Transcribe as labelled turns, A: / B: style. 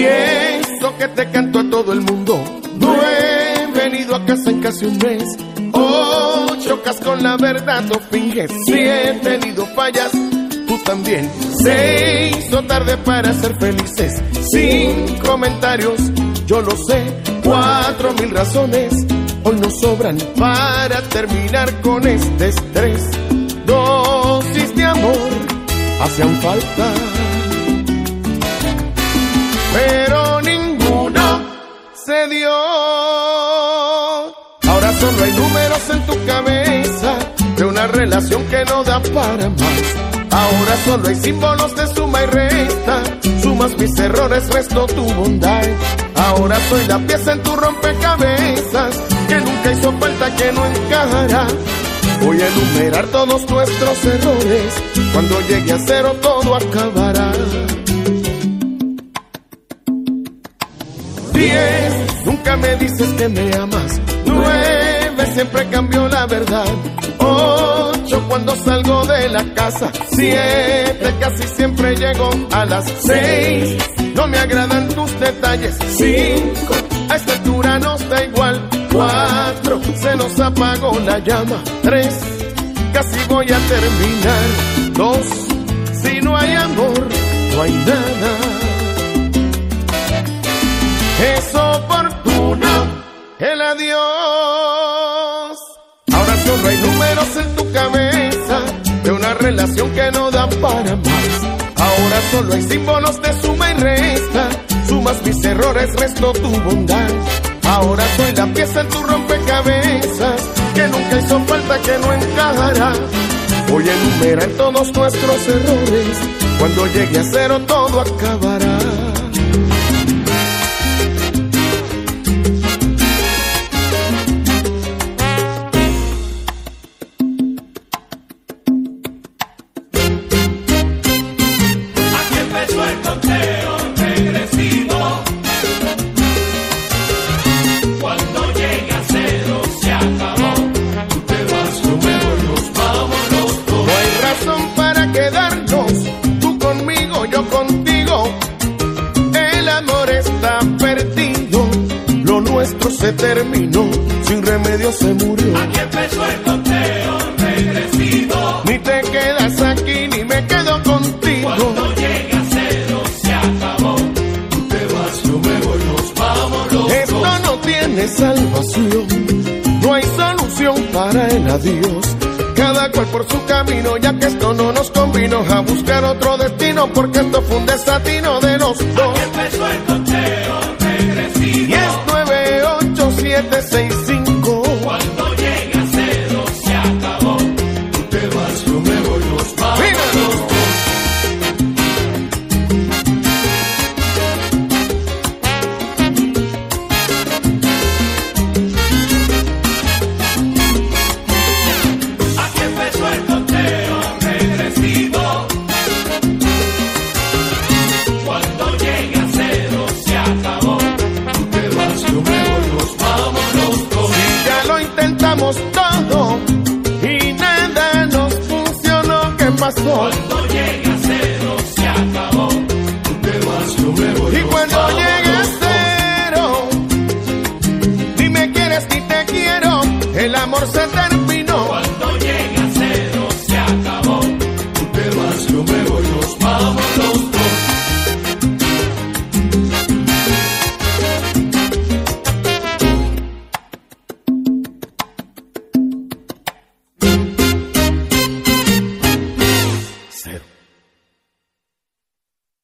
A: eso que te canto a todo el mundo. No he venido a casa en casi un mes. 8 con la verdad, no finges. Si he tenido fallas, tú también. 6 tarde para ser felices. 5 comentarios, yo lo sé. 4000 razones hoy nos sobran para terminar con este estrés. Dosis de amor hacían falta, pero ninguno se dio. Ahora solo hay números en tu cabeza de una relación que no da para más. Ahora solo hay símbolos de suma y resta. Sumas mis errores, resto tu bondad. Ahora soy la pieza en tu rompecabezas que nunca hizo falta, que no encajará. Voy a enumerar todos nuestros errores. Cuando llegue a 0 todo acabará. 10, nunca me dices que me amas. 9, siempre cambió la verdad. 8, cuando salgo de la casa. 7, casi siempre llego a las 6. No me agradan tus detalles. 5, a esta altura nos da igual. 4, se nos apagó la llama. 3, casi voy a terminar. 2, si no hay amor, no hay nada. Es oportuno el adiós. Ahora solo hay números en tu cabeza de una relación que no da para más. Ahora solo hay símbolos de suma y resta. Sumas mis errores, resto tu bondad. Ahora soy la pieza en tu rompecabezas que nunca hizo falta, que no encajará. Voy a enumerar todos nuestros errores. Cuando llegue a 0 todo acabará. Se terminó, sin remedio se murió.
B: Aquí empezó el conteo regresivo.
A: Ni te quedas aquí, ni me quedo contigo.
B: Cuando llegue a 0 se acabó. Tú te vas, yo me voy, nos vamos los
A: Esto
B: dos.
A: no tiene salvación, no hay solución para el adiós. Cada cual por su camino, ya que esto no nos convino a buscar otro destino, porque esto fue un desatino de los dos.